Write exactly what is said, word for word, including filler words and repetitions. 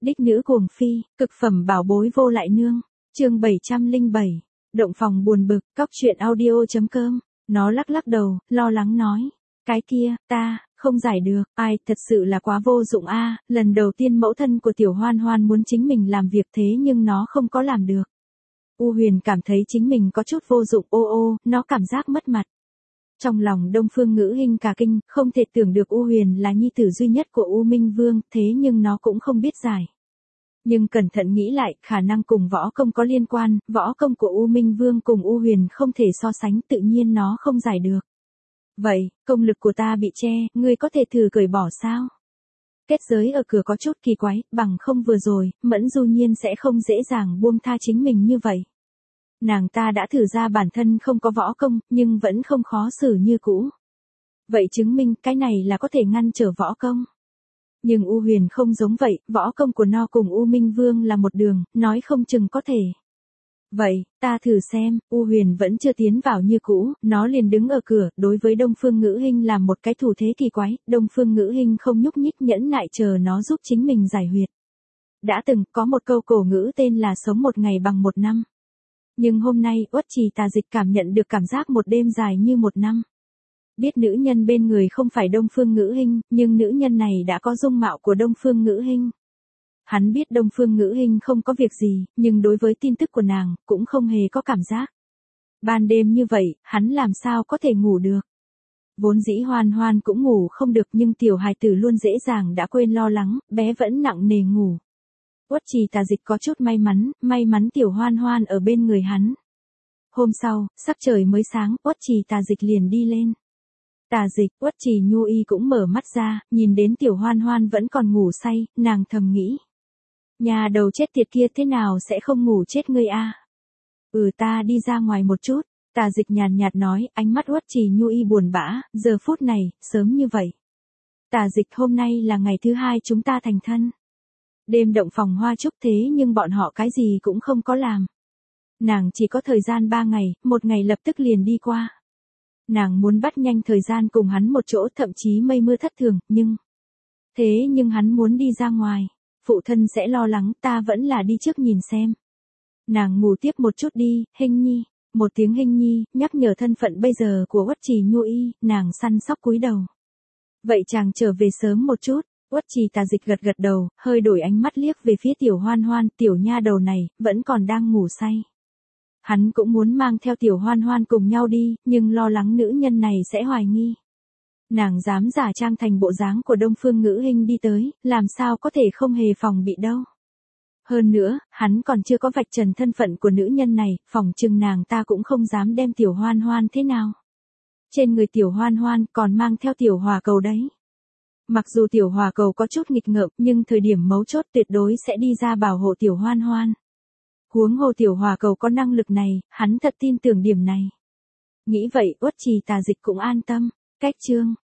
Đích nữ cuồng phi, cực phẩm bảo bối vô lại nương. Chương bảy trăm lẻ bảy. Động phòng buồn bực, cóc truyện audio chấm com. Nó lắc lắc đầu, lo lắng nói, cái kia, ta không giải được, ai, thật sự là quá vô dụng a, lần đầu tiên mẫu thân của Tiểu Hoan Hoan muốn chính mình làm việc thế nhưng nó không có làm được. U Huyền cảm thấy chính mình có chút vô dụng, ô ô, nó cảm giác mất mặt. Trong lòng Đông Phương Ngữ Hinh cả kinh, không thể tưởng được U Huyền là nhi tử duy nhất của U Minh Vương, thế nhưng nó cũng không biết giải. Nhưng cẩn thận nghĩ lại, khả năng cùng võ công có liên quan, võ công của U Minh Vương cùng U Huyền không thể so sánh, tự nhiên nó không giải được. Vậy, công lực của ta bị che, ngươi có thể thử cởi bỏ sao? Kết giới ở cửa có chút kỳ quái, bằng không vừa rồi, Mẫn Du Nhiên sẽ không dễ dàng buông tha chính mình như vậy. Nàng ta đã thử ra bản thân không có võ công, nhưng vẫn không khó xử như cũ. Vậy chứng minh cái này là có thể ngăn trở võ công. Nhưng U Huyền không giống vậy, võ công của nó cùng U Minh Vương là một đường, nói không chừng có thể. Vậy, ta thử xem, U Huyền vẫn chưa tiến vào như cũ, nó liền đứng ở cửa, đối với Đông Phương Ngữ Hinh làm một cái thủ thế kỳ quái, Đông Phương Ngữ Hinh không nhúc nhích nhẫn nại chờ nó giúp chính mình giải huyệt. Đã từng có một câu cổ ngữ tên là sống một ngày bằng một năm. Nhưng hôm nay, Uất Trì Tà Dịch cảm nhận được cảm giác một đêm dài như một năm. Biết nữ nhân bên người không phải Đông Phương Ngữ Hinh, nhưng nữ nhân này đã có dung mạo của Đông Phương Ngữ Hinh. Hắn biết Đông Phương Ngữ Hinh không có việc gì, nhưng đối với tin tức của nàng, cũng không hề có cảm giác. Ban đêm như vậy, hắn làm sao có thể ngủ được. Vốn dĩ Hoan Hoan cũng ngủ không được nhưng tiểu hài tử luôn dễ dàng đã quên lo lắng, bé vẫn nặng nề ngủ. Uất Trì Tà Dịch có chút may mắn, may mắn tiểu Hoan Hoan ở bên người hắn. Hôm sau, sắc trời mới sáng, Uất Trì Tà Dịch liền đi lên. Tà Dịch, Uất Trì Nhu Y cũng mở mắt ra, nhìn đến tiểu Hoan Hoan vẫn còn ngủ say, nàng thầm nghĩ. Nhà đầu chết tiệt kia thế nào sẽ không ngủ chết ngươi a? Ừ, ta đi ra ngoài một chút. Tà Dịch nhàn nhạt nói, ánh mắt Uất Trì Nhu Y buồn bã, giờ phút này, sớm như vậy. Tà Dịch, hôm nay là ngày thứ hai chúng ta thành thân. Đêm động phòng hoa chúc thế nhưng bọn họ cái gì cũng không có làm. Nàng chỉ có thời gian ba ngày, một ngày lập tức liền đi qua. Nàng muốn bắt nhanh thời gian cùng hắn một chỗ, thậm chí mây mưa thất thường, nhưng... Thế nhưng hắn muốn đi ra ngoài. Phụ thân sẽ lo lắng, ta vẫn là đi trước nhìn xem. Nàng ngủ tiếp một chút đi, Hinh Nhi. Một tiếng Hinh Nhi, nhắc nhở thân phận bây giờ của Uất Trì Nhu Y, nàng săn sóc cúi đầu. Vậy chàng trở về sớm một chút. Uất Trì Tà Dịch gật gật đầu, hơi đổi ánh mắt liếc về phía tiểu Hoan Hoan, tiểu nha đầu này, vẫn còn đang ngủ say. Hắn cũng muốn mang theo tiểu Hoan Hoan cùng nhau đi, nhưng lo lắng nữ nhân này sẽ hoài nghi. Nàng dám giả trang thành bộ dáng của Đông Phương Ngữ Hinh đi tới, làm sao có thể không hề phòng bị đâu. Hơn nữa, hắn còn chưa có vạch trần thân phận của nữ nhân này, phòng chừng nàng ta cũng không dám đem tiểu Hoan Hoan thế nào. Trên người tiểu Hoan Hoan còn mang theo tiểu hỏa cầu đấy. Mặc dù tiểu hỏa cầu có chút nghịch ngợm, nhưng thời điểm mấu chốt tuyệt đối sẽ đi ra bảo hộ tiểu Hoan Hoan. Huống hồ tiểu hỏa cầu có năng lực này, hắn thật tin tưởng điểm này. Nghĩ vậy, Uất Trì Tà Dịch cũng an tâm. Cách chương